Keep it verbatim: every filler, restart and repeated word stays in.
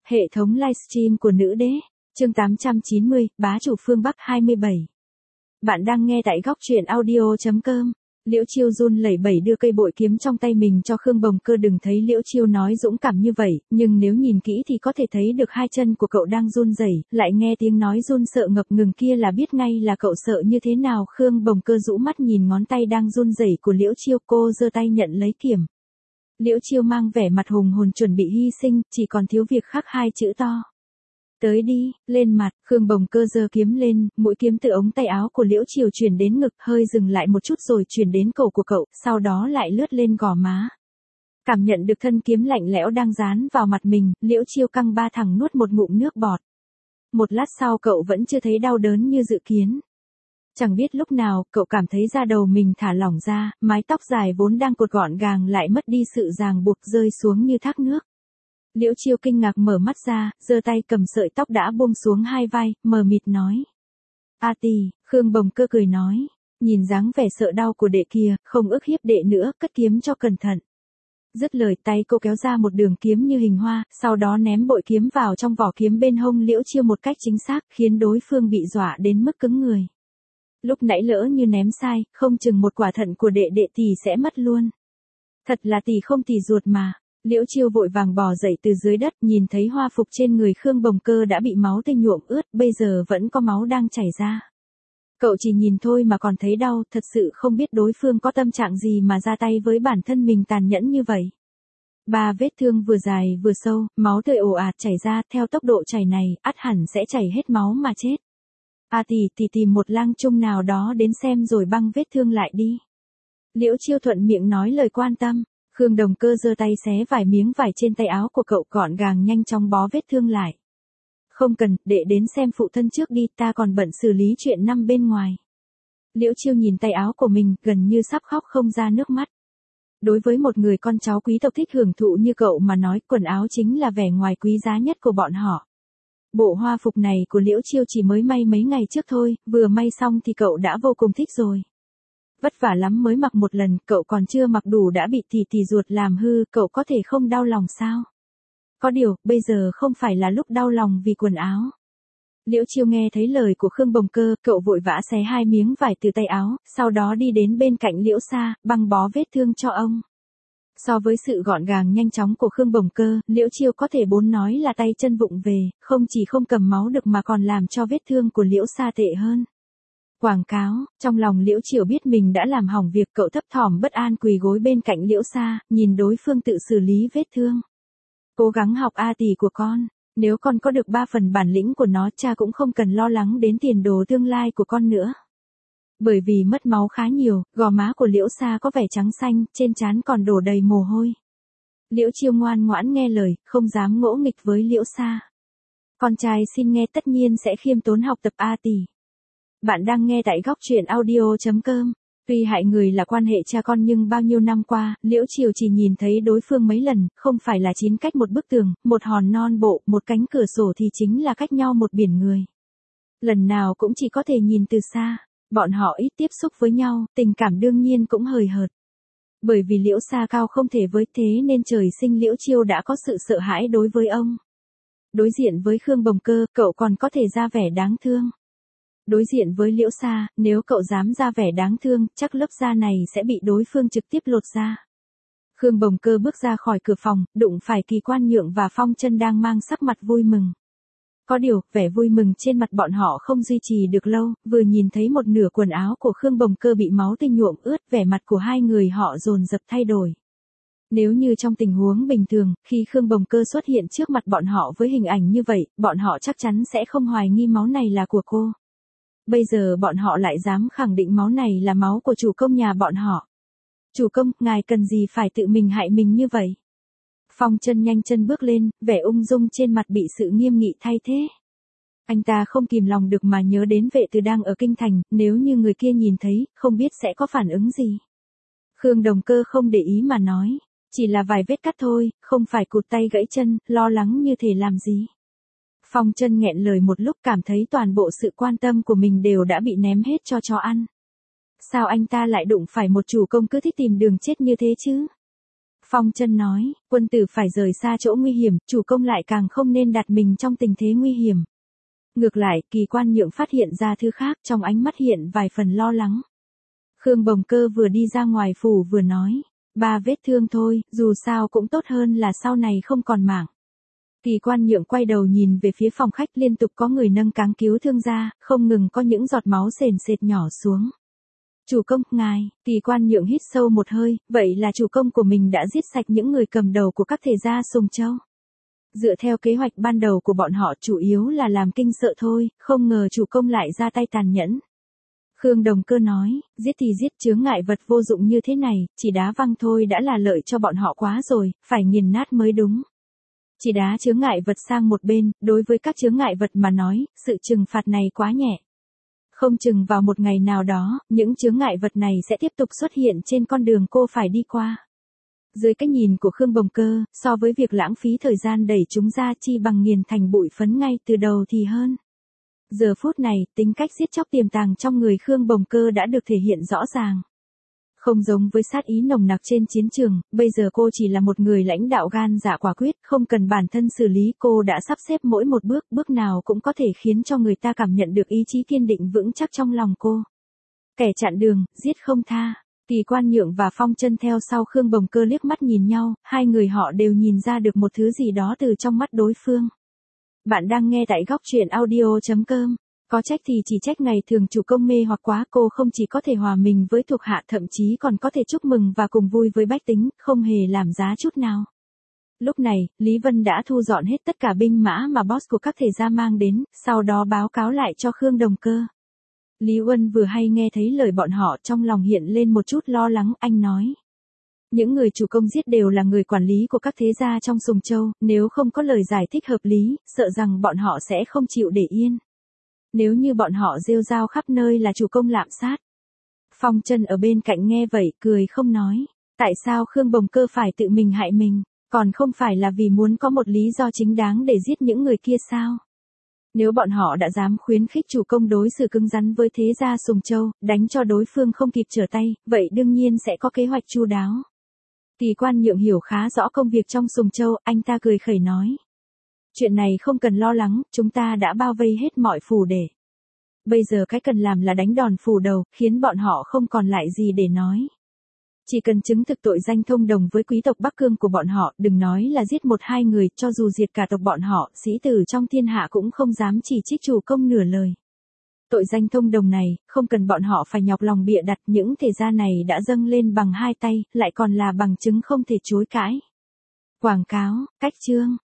Hệ thống livestream của nữ đế, chương tám trăm chín mươi, bá chủ phương Bắc hai mươi bảy. Bạn đang nghe tại góc truyện audio.com. Liễu Chiêu run lẩy bẩy đưa cây bội kiếm trong tay mình cho Khương Bồng Cơ. Đừng thấy Liễu Chiêu nói dũng cảm như vậy, nhưng nếu nhìn kỹ thì có thể thấy được hai chân của cậu đang run rẩy, lại nghe tiếng nói run sợ ngập ngừng kia là biết ngay là cậu sợ như thế nào. Khương Bồng Cơ rũ mắt nhìn ngón tay đang run rẩy của Liễu Chiêu, cô giơ tay nhận lấy kiếm. Liễu Chiêu mang vẻ mặt hùng hồn chuẩn bị hy sinh, chỉ còn thiếu việc khắc hai chữ to. Tới đi, lên mặt. Khương Bồng Cơ giơ kiếm lên, mũi kiếm từ ống tay áo của Liễu Chiêu truyền đến ngực, hơi dừng lại một chút rồi truyền đến cổ của cậu, sau đó lại lướt lên gò má. Cảm nhận được thân kiếm lạnh lẽo đang dán vào mặt mình, Liễu Chiêu căng ba thẳng nuốt một ngụm nước bọt. Một lát sau cậu vẫn chưa thấy đau đớn như dự kiến. Chẳng biết lúc nào, cậu cảm thấy da đầu mình thả lỏng ra, mái tóc dài vốn đang cột gọn gàng lại mất đi sự ràng buộc, rơi xuống như thác nước. Liễu Chiêu kinh ngạc mở mắt ra, giơ tay cầm sợi tóc đã buông xuống hai vai, mờ mịt nói. A tì, Khương Bồng Cơ cười nói, nhìn dáng vẻ sợ đau của đệ kia, không ức hiếp đệ nữa, cất kiếm cho cẩn thận. Dứt lời, tay cô kéo ra một đường kiếm như hình hoa, sau đó ném bội kiếm vào trong vỏ kiếm bên hông Liễu Chiêu một cách chính xác, khiến đối phương bị dọa đến mức cứng người. Lúc nãy lỡ như ném sai, không chừng một quả thận của đệ đệ tỷ sẽ mất luôn. Thật là tỷ không tỷ ruột mà. Liễu Chiêu vội vàng bò dậy từ dưới đất, nhìn thấy hoa phục trên người Khương Bồng Cơ đã bị máu tươi nhuộm ướt, bây giờ vẫn có máu đang chảy ra. Cậu chỉ nhìn thôi mà còn thấy đau, thật sự không biết đối phương có tâm trạng gì mà ra tay với bản thân mình tàn nhẫn như vậy. Ba vết thương vừa dài vừa sâu, máu tươi ồ ạt chảy ra, theo tốc độ chảy này, ắt hẳn sẽ chảy hết máu mà chết. A tỷ, tỷ tìm một lang trung nào đó đến xem rồi băng vết thương lại đi. Liễu Chiêu thuận miệng nói lời quan tâm. Khương Bồng Cơ giơ tay xé vài miếng vải trên tay áo của cậu, gọn gàng nhanh chóng bó vết thương lại. Không cần, đệ đến xem phụ thân trước đi, ta còn bận xử lý chuyện năm bên ngoài. Liễu Chiêu nhìn tay áo của mình, gần như sắp khóc không ra nước mắt. Đối với một người con cháu quý tộc thích hưởng thụ như cậu mà nói, quần áo chính là vẻ ngoài quý giá nhất của bọn họ. Bộ hoa phục này của Liễu Chiêu chỉ mới may mấy ngày trước thôi, vừa may xong thì cậu đã vô cùng thích rồi. Vất vả lắm mới mặc một lần, cậu còn chưa mặc đủ đã bị tỷ tỷ ruột làm hư, cậu có thể không đau lòng sao? Có điều, bây giờ không phải là lúc đau lòng vì quần áo. Liễu Chiêu nghe thấy lời của Khương Bồng Cơ, cậu vội vã xé hai miếng vải từ tay áo, sau đó đi đến bên cạnh Liễu Sa, băng bó vết thương cho ông. So với sự gọn gàng nhanh chóng của Khương Bồng Cơ, Liễu Chiêu có thể bốn nói là tay chân vụng về, không chỉ không cầm máu được mà còn làm cho vết thương của Liễu Sa tệ hơn. Quảng cáo, trong lòng Liễu Chiêu biết mình đã làm hỏng việc, cậu thấp thỏm bất an quỳ gối bên cạnh Liễu Sa, nhìn đối phương tự xử lý vết thương. Cố gắng học A tỷ của con, nếu con có được ba phần bản lĩnh của nó, cha cũng không cần lo lắng đến tiền đồ tương lai của con nữa. Bởi vì mất máu khá nhiều, gò má của Liễu Sa có vẻ trắng xanh, trên trán còn đổ đầy mồ hôi. Liễu Chiêu ngoan ngoãn nghe lời, không dám ngỗ nghịch với Liễu Sa. Con trai xin nghe tất nhiên sẽ khiêm tốn học tập A tỷ. Bạn đang nghe tại góc truyện audio.com. Tuy hại người là quan hệ cha con nhưng bao nhiêu năm qua, Liễu Chiêu chỉ nhìn thấy đối phương mấy lần, không phải là chín cách một bức tường, một hòn non bộ, một cánh cửa sổ thì chính là cách nhau một biển người. Lần nào cũng chỉ có thể nhìn từ xa, bọn họ ít tiếp xúc với nhau, tình cảm đương nhiên cũng hời hợt. Bởi vì Liễu Sa cao không thể với, thế nên trời sinh Liễu Chiêu đã có sự sợ hãi đối với ông. Đối diện với Khương Bồng Cơ, cậu còn có thể ra vẻ đáng thương. Đối diện với Liễu Sa, nếu cậu dám ra vẻ đáng thương, chắc lớp da này sẽ bị đối phương trực tiếp lột ra. Khương Bồng Cơ bước ra khỏi cửa phòng, đụng phải Kỳ Quan Nhượng và Phong Chân đang mang sắc mặt vui mừng. Có điều, vẻ vui mừng trên mặt bọn họ không duy trì được lâu, vừa nhìn thấy một nửa quần áo của Khương Bồng Cơ bị máu tươi nhuộm ướt, vẻ mặt của hai người họ dồn dập thay đổi. Nếu như trong tình huống bình thường, khi Khương Bồng Cơ xuất hiện trước mặt bọn họ với hình ảnh như vậy, bọn họ chắc chắn sẽ không hoài nghi máu này là của cô. Bây giờ bọn họ lại dám khẳng định máu này là máu của chủ công nhà bọn họ. Chủ công, ngài cần gì phải tự mình hại mình như vậy? Phong Chân nhanh chân bước lên, vẻ ung dung trên mặt bị sự nghiêm nghị thay thế. Anh ta không kìm lòng được mà nhớ đến Vệ Từ đang ở kinh thành, nếu như người kia nhìn thấy, không biết sẽ có phản ứng gì. Khương Bồng Cơ không để ý mà nói, chỉ là vài vết cắt thôi, không phải cụt tay gãy chân, lo lắng như thể làm gì. Phong Chân nghẹn lời một lúc, cảm thấy toàn bộ sự quan tâm của mình đều đã bị ném hết cho chó ăn. Sao anh ta lại đụng phải một chủ công cứ thích tìm đường chết như thế chứ? Phong Chân nói, quân tử phải rời xa chỗ nguy hiểm, chủ công lại càng không nên đặt mình trong tình thế nguy hiểm. Ngược lại, Kỳ Quan Nhượng phát hiện ra thứ khác, trong ánh mắt hiện vài phần lo lắng. Khương Bồng Cơ vừa đi ra ngoài phủ vừa nói, ba vết thương thôi, dù sao cũng tốt hơn là sau này không còn mạng. Kỳ Quan Nhượng quay đầu nhìn về phía phòng khách, liên tục có người nâng cáng cứu thương ra, không ngừng có những giọt máu sền sệt nhỏ xuống. Chủ công, ngài, Kỳ Quan Nhượng hít sâu một hơi, vậy là chủ công của mình đã giết sạch những người cầm đầu của các thể gia Sùng Châu. Dựa theo kế hoạch ban đầu của bọn họ chủ yếu là làm kinh sợ thôi, không ngờ chủ công lại ra tay tàn nhẫn. Khương Đồng Cơ nói, giết thì giết, chướng ngại vật vô dụng như thế này, chỉ đá văng thôi đã là lợi cho bọn họ quá rồi, phải nghiền nát mới đúng. Chỉ đá chướng ngại vật sang một bên, đối với các chướng ngại vật mà nói, sự trừng phạt này quá nhẹ. Không chừng vào một ngày nào đó, những chướng ngại vật này sẽ tiếp tục xuất hiện trên con đường cô phải đi qua. Dưới cái nhìn của Khương Bồng Cơ, so với việc lãng phí thời gian đẩy chúng ra chi bằng nghiền thành bụi phấn ngay từ đầu thì hơn. Giờ phút này, tính cách giết chóc tiềm tàng trong người Khương Bồng Cơ đã được thể hiện rõ ràng. Không giống với sát ý nồng nặc trên chiến trường, bây giờ cô chỉ là một người lãnh đạo gan dạ quả quyết, không cần bản thân xử lý, cô đã sắp xếp mỗi một bước, bước nào cũng có thể khiến cho người ta cảm nhận được ý chí kiên định vững chắc trong lòng cô. Kẻ chặn đường, giết không tha. Kỳ Quan Nhượng và Phong Chân theo sau Khương Bồng Cơ liếc mắt nhìn nhau, hai người họ đều nhìn ra được một thứ gì đó từ trong mắt đối phương. Bạn đang nghe tại góc truyện audio chấm com. Có trách thì chỉ trách ngày thường chủ công mê hoặc quá, cô không chỉ có thể hòa mình với thuộc hạ, thậm chí còn có thể chúc mừng và cùng vui với bách tính, không hề làm giá chút nào. Lúc này, Lý Vân đã thu dọn hết tất cả binh mã mà boss của các thể gia mang đến, sau đó báo cáo lại cho Khương Đồng Cơ. Lý Uân vừa hay nghe thấy lời bọn họ, trong lòng hiện lên một chút lo lắng, anh nói. Những người chủ công giết đều là người quản lý của các thế gia trong Sùng Châu, nếu không có lời giải thích hợp lý, sợ rằng bọn họ sẽ không chịu để yên. Nếu như bọn họ rêu rao khắp nơi là chủ công lạm sát. Phong Chân ở bên cạnh nghe vậy, cười không nói. Tại sao Khương Bồng Cơ phải tự mình hại mình, còn không phải là vì muốn có một lý do chính đáng để giết những người kia sao? Nếu bọn họ đã dám khuyến khích chủ công đối xử cứng rắn với thế gia Sùng Châu, đánh cho đối phương không kịp trở tay, vậy đương nhiên sẽ có kế hoạch chu đáo. Kỳ Quan Nhượng hiểu khá rõ công việc trong Sùng Châu, anh ta cười khẩy nói. Chuyện này không cần lo lắng, chúng ta đã bao vây hết mọi phủ để. Bây giờ cái cần làm là đánh đòn phủ đầu, khiến bọn họ không còn lại gì để nói. Chỉ cần chứng thực tội danh thông đồng với quý tộc Bắc Cương của bọn họ, đừng nói là giết một hai người, cho dù diệt cả tộc bọn họ, sĩ tử trong thiên hạ cũng không dám chỉ trích chủ công nửa lời. Tội danh thông đồng này, không cần bọn họ phải nhọc lòng bịa đặt, những thể gia này đã dâng lên bằng hai tay, lại còn là bằng chứng không thể chối cãi. Quảng cáo, cách chương.